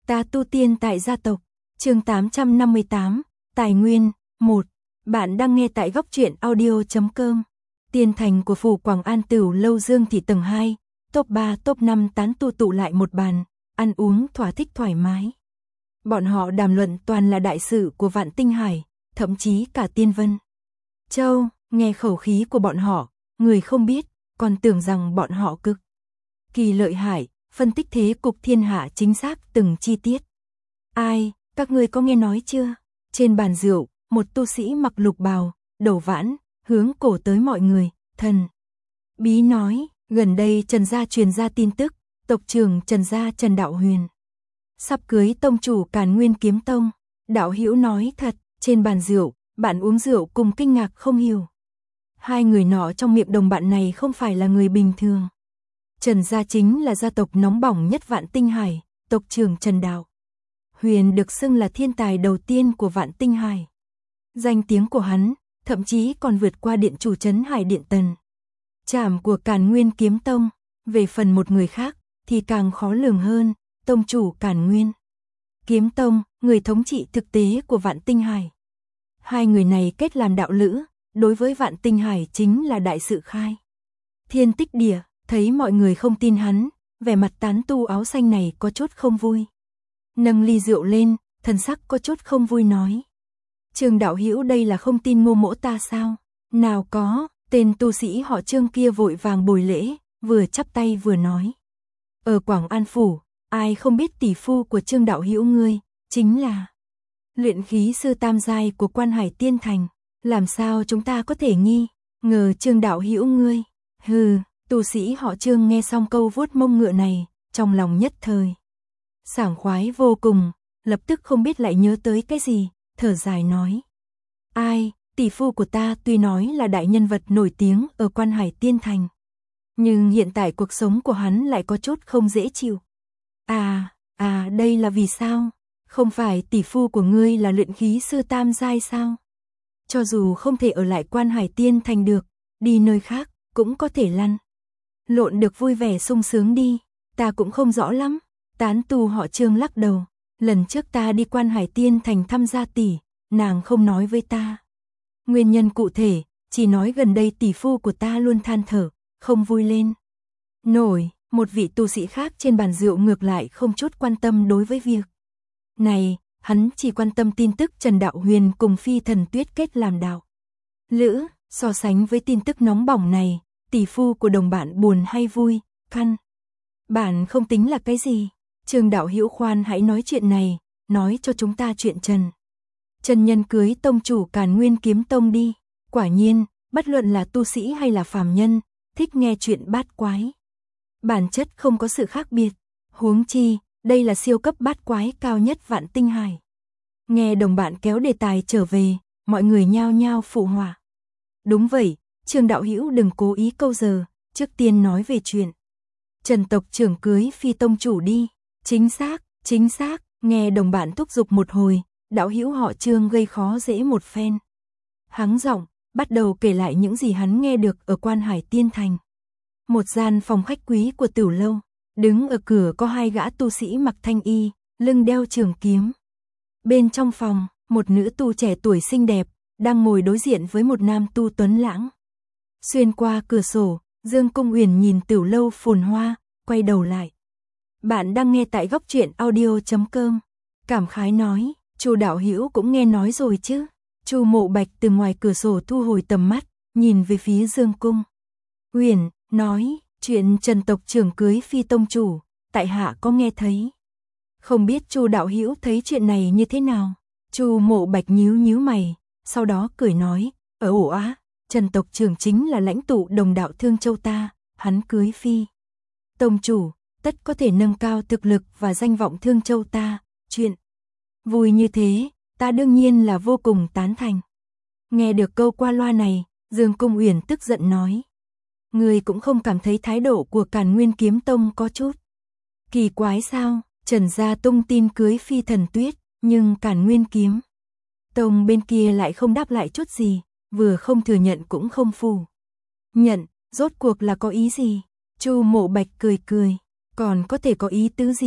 Ta tu tiên tại gia tộc, chương 858, Tài nguyên, 1. Bạn đang nghe tại góc truyện audio.com. Tiên thành của phủ Quảng An Tửu Lâu Dương Thị tầng 2, top 3 top 5 tán tu tụ lại một bàn, ăn uống thỏa thích thoải mái. Bọn họ đàm luận toàn là đại sự của Vạn Tinh Hải, thậm chí cả Tiên Vân Châu. Nghe khẩu khí của bọn họ, người không biết, còn tưởng rằng bọn họ cực kỳ lợi hại, phân tích thế cục thiên hạ chính xác từng chi tiết. Ai, các ngươi có nghe nói chưa? Trên bàn rượu, một tu sĩ mặc lục bào, đầu vãn, hướng cổ tới mọi người, thần bí nói, gần đây Trần gia truyền ra tin tức, tộc trưởng Trần gia Trần Đạo Huyền sắp cưới tông chủ Càn Nguyên Kiếm Tông. Đạo hữu nói thật. Trên bàn rượu, bạn uống rượu cùng kinh ngạc không hiểu. Hai người nọ trong miệng đồng bạn này không phải là người bình thường. Trần gia chính là gia tộc nóng bỏng nhất Vạn Tinh Hải, tộc trưởng Trần Đạo Huyền được xưng là thiên tài đầu tiên của Vạn Tinh Hải. Danh tiếng của hắn, thậm chí còn vượt qua điện chủ trấn Hải Điện Tần Trảm của Càn Nguyên Kiếm Tông. Về phần một người khác, thì càng khó lường hơn, tông chủ Càn Nguyên Kiếm Tông, người thống trị thực tế của Vạn Tinh Hải. Hai người này kết làm đạo lữ, đối với Vạn Tinh Hải chính là đại sự khai thiên tích địa. Thấy mọi người không tin hắn, vẻ mặt tán tu áo xanh này có chút không vui. Nâng ly rượu lên, thần sắc có chút không vui nói. Trương đạo hữu đây là không tin Ngô mỗ ta sao? Nào có, tên tu sĩ họ Trương kia vội vàng bồi lễ, vừa chắp tay vừa nói. Ở Quảng An Phủ, ai không biết tỷ phu của Trương đạo hữu ngươi, chính là luyện khí sư tam giai của Quan Hải Tiên Thành. Làm sao chúng ta có thể nghi ngờ Trương đạo hữu ngươi? Hừ. Tu sĩ họ Trương nghe xong câu vuốt mông ngựa này, trong lòng nhất thời sảng khoái vô cùng, lập tức không biết lại nhớ tới cái gì, thở dài nói. Ai, tỷ phu của ta tuy nói là đại nhân vật nổi tiếng ở Quan Hải Tiên Thành, nhưng hiện tại cuộc sống của hắn lại có chút không dễ chịu. Đây là vì sao? Không phải tỷ phu của ngươi là luyện khí sư tam giai sao? Cho dù không thể ở lại Quan Hải Tiên Thành được, đi nơi khác cũng có thể lăn lộn được vui vẻ sung sướng đi. Ta cũng không rõ lắm. Tán tu họ Trương lắc đầu. Lần trước ta đi Quan Hải Tiên Thành thăm gia tỷ, nàng không nói với ta nguyên nhân cụ thể, chỉ nói gần đây tỷ phu của ta luôn than thở, không vui lên nổi. Một vị tu sĩ khác trên bàn rượu ngược lại không chút quan tâm đối với việc này, hắn chỉ quan tâm tin tức Trần Đạo Huyền cùng Phi Thần Tuyết kết làm đạo lữ. So sánh với tin tức nóng bỏng này, tỷ phu của đồng bạn buồn hay vui, căn bản không tính là cái gì. Trương đạo hữu khoan hãy nói chuyện này, nói cho chúng ta chuyện Trần nhân cưới tông chủ Càn Nguyên Kiếm Tông đi. Quả nhiên, bất luận là tu sĩ hay là phàm nhân, thích nghe chuyện bát quái. Bản chất không có sự khác biệt, huống chi, đây là siêu cấp bát quái cao nhất Vạn Tinh Hải. Nghe đồng bạn kéo đề tài trở về, mọi người nhao nhao phụ họa. Đúng vậy, Trương đạo hữu đừng cố ý câu giờ, trước tiên nói về chuyện Trần tộc trưởng cưới Phi tông chủ đi. Chính xác, nghe đồng bạn thúc giục một hồi, đạo hữu họ Trương gây khó dễ một phen. Hắng giọng, bắt đầu kể lại những gì hắn nghe được ở Quan Hải Tiên Thành. Một gian phòng khách quý của Tửu Lâu, đứng ở cửa có hai gã tu sĩ mặc thanh y, lưng đeo trường kiếm. Bên trong phòng, một nữ tu trẻ tuổi xinh đẹp, đang ngồi đối diện với một nam tu tuấn lãng. Xuyên qua cửa sổ, Dương Cung Uyển nhìn Tửu Lâu phồn hoa, quay đầu lại. Bạn đang nghe tại góc truyện audio.com. Cảm khái nói, Chu đạo hữu cũng nghe nói rồi chứ. Chu Mộ Bạch từ ngoài cửa sổ thu hồi tầm mắt, nhìn về phía Dương Cung Uyển, nói, chuyện Trần tộc trưởng cưới Phi tông chủ, tại hạ có nghe thấy. Không biết Chu đạo hữu thấy chuyện này như thế nào? Chu Mộ Bạch nhíu mày, sau đó cười nói, Trần tộc trưởng chính là lãnh tụ đồng đạo Thương Châu ta, hắn cưới Phi tông chủ, tất có thể nâng cao thực lực và danh vọng Thương Châu ta, chuyện vui như thế, ta đương nhiên là vô cùng tán thành. Nghe được câu qua loa này, Dương Cung Uyển tức giận nói. Người cũng không cảm thấy thái độ của Càn Nguyên Kiếm Tông có chút kỳ quái sao? Trần gia tung tin cưới Phi Thần Tuyết, nhưng Càn Nguyên Kiếm Tông bên kia lại không đáp lại chút gì, vừa không thừa nhận cũng không phủ nhận, rốt cuộc là có ý gì? Chu Mộ Bạch cười, còn có thể có ý tứ gì?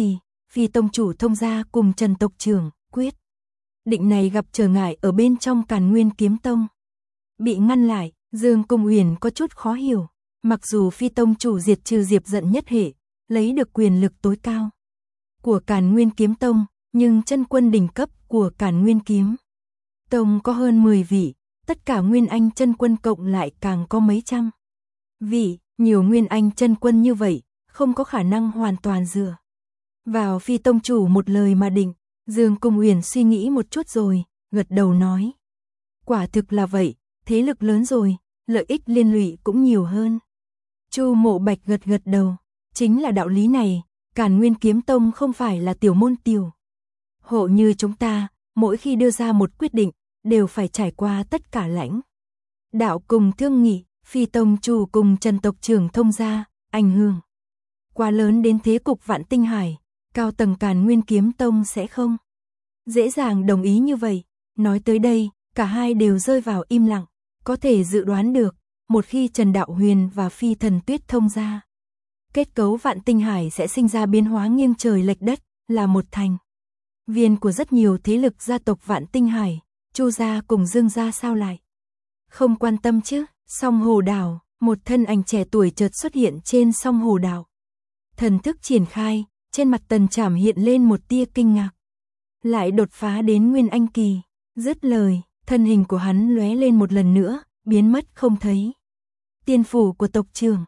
Phi tông chủ Thông Gia cùng Trần tộc trưởng quyết định này gặp trở ngại ở bên trong Càn Nguyên Kiếm Tông. Bị ngăn lại, Dương Cung Uyển có chút khó hiểu, mặc dù Phi tông chủ diệt trừ Diệp Giận nhất hệ, lấy được quyền lực tối cao của Càn Nguyên Kiếm Tông, nhưng chân quân đỉnh cấp của Càn Nguyên Kiếm Tông có hơn 10 vị, tất cả Nguyên Anh chân quân cộng lại càng có mấy trăm vị, nhiều Nguyên Anh chân quân như vậy, không có khả năng hoàn toàn dựa vào Phi tông chủ một lời mà định. Dương Cung Uyển suy nghĩ một chút rồi, gật đầu nói. Quả thực là vậy, thế lực lớn rồi, lợi ích liên lụy cũng nhiều hơn. Chu Mộ Bạch gật gật đầu, chính là đạo lý này, Càn Nguyên Kiếm Tông không phải là tiểu môn tiểu hộ như chúng ta, mỗi khi đưa ra một quyết định, đều phải trải qua tất cả lãnh đạo cùng thương nghị. Phi tông chủ cùng Trần tộc trưởng Thông Gia, ảnh hưởng quá lớn đến thế cục Vạn Tinh Hải, cao tầng Càn Nguyên Kiếm Tông sẽ không dễ dàng đồng ý như vậy. Nói tới đây, cả hai đều rơi vào im lặng, có thể dự đoán được, một khi Trần Đạo Huyền và Phi Thần Tuyết thông gia, kết cấu Vạn Tinh Hải sẽ sinh ra biến hóa nghiêng trời lệch đất, là một thành viên của rất nhiều thế lực gia tộc Vạn Tinh Hải. Chu gia cùng Dương gia sao lại không quan tâm chứ? Song Hồ Đảo, một thân ảnh trẻ tuổi chợt xuất hiện trên Song Hồ Đảo. Thần thức triển khai, trên mặt Tần Trảm hiện lên một tia kinh ngạc. Lại đột phá đến Nguyên Anh kỳ, dứt lời, thân hình của hắn lóe lên một lần nữa, biến mất không thấy. Tiên phủ của tộc trưởng.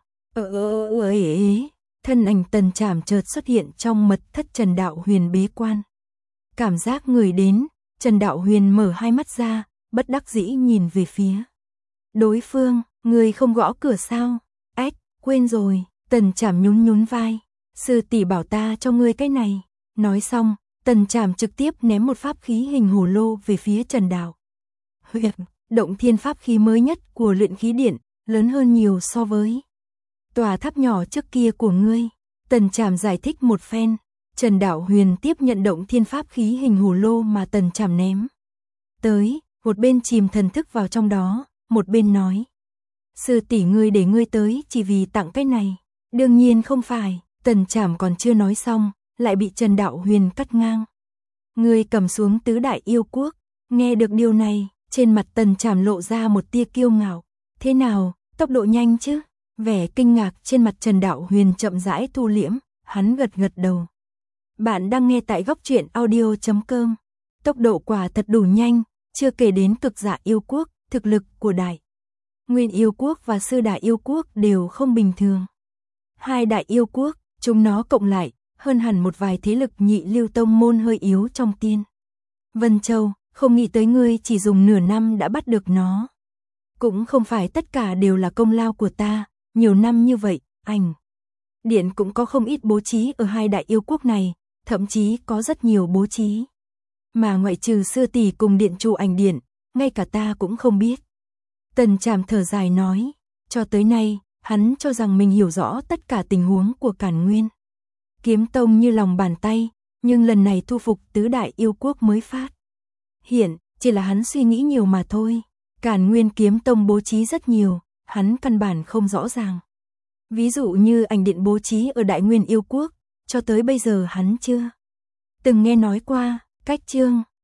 Thân ảnh Tần Trảm chợt xuất hiện trong mật thất Trần Đạo Huyền bế quan. Cảm giác người đến, Trần Đạo Huyền mở hai mắt ra, bất đắc dĩ nhìn về phía đối phương. Người không gõ cửa sao? Ách, quên rồi. Tần Trảm nhún nhún vai. Sư tỷ bảo ta cho ngươi cái này. Nói xong, Tần Trảm trực tiếp ném một pháp khí hình hồ lô về phía Trần Đạo Huyền. Động thiên pháp khí mới nhất của luyện khí điện, lớn hơn nhiều so với tòa tháp nhỏ trước kia của ngươi. Tần Trảm giải thích một phen. Trần Đạo Huyền tiếp nhận động thiên pháp khí hình hồ lô mà Tần Trảm ném tới, một bên chìm thần thức vào trong đó, một bên nói. Sư tỷ ngươi để ngươi tới chỉ vì tặng cái này. Đương nhiên không phải. Tần Trảm còn chưa nói xong, lại bị Trần Đạo Huyền cắt ngang. Ngươi cầm xuống tứ đại yêu quốc. Nghe được điều này, trên mặt Tần Trảm lộ ra một tia kiêu ngạo. Thế nào, tốc độ nhanh chứ? Vẻ kinh ngạc trên mặt Trần Đạo Huyền chậm rãi thu liễm, hắn gật gật đầu. Bạn đang nghe tại góc truyện audio.com. Tốc độ quả thật đủ nhanh, chưa kể đến cực dạ yêu quốc, thực lực của đại Nguyên yêu quốc và Sư Đại yêu quốc đều không bình thường. Hai đại yêu quốc, chúng nó cộng lại, hơn hẳn một vài thế lực nhị lưu tông môn hơi yếu trong Tiên Vân Châu, không nghĩ tới ngươi chỉ dùng nửa năm đã bắt được nó. Cũng không phải tất cả đều là công lao của ta, nhiều năm như vậy, Ảnh Điện cũng có không ít bố trí ở hai đại yêu quốc này, thậm chí có rất nhiều bố trí mà ngoại trừ sư tỷ cùng điện chủ Ảnh Điện, ngay cả ta cũng không biết. Tần Trảm thở dài nói, cho tới nay, hắn cho rằng mình hiểu rõ tất cả tình huống của Càn Nguyên Kiếm Tông như lòng bàn tay, nhưng lần này thu phục tứ đại yêu quốc mới phát hiện, chỉ là hắn suy nghĩ nhiều mà thôi. Càn Nguyên Kiếm Tông bố trí rất nhiều, hắn căn bản không rõ ràng. Ví dụ như Ảnh Điện bố trí ở Đại Nguyên yêu quốc, cho tới bây giờ hắn chưa từng nghe nói qua. Cách chương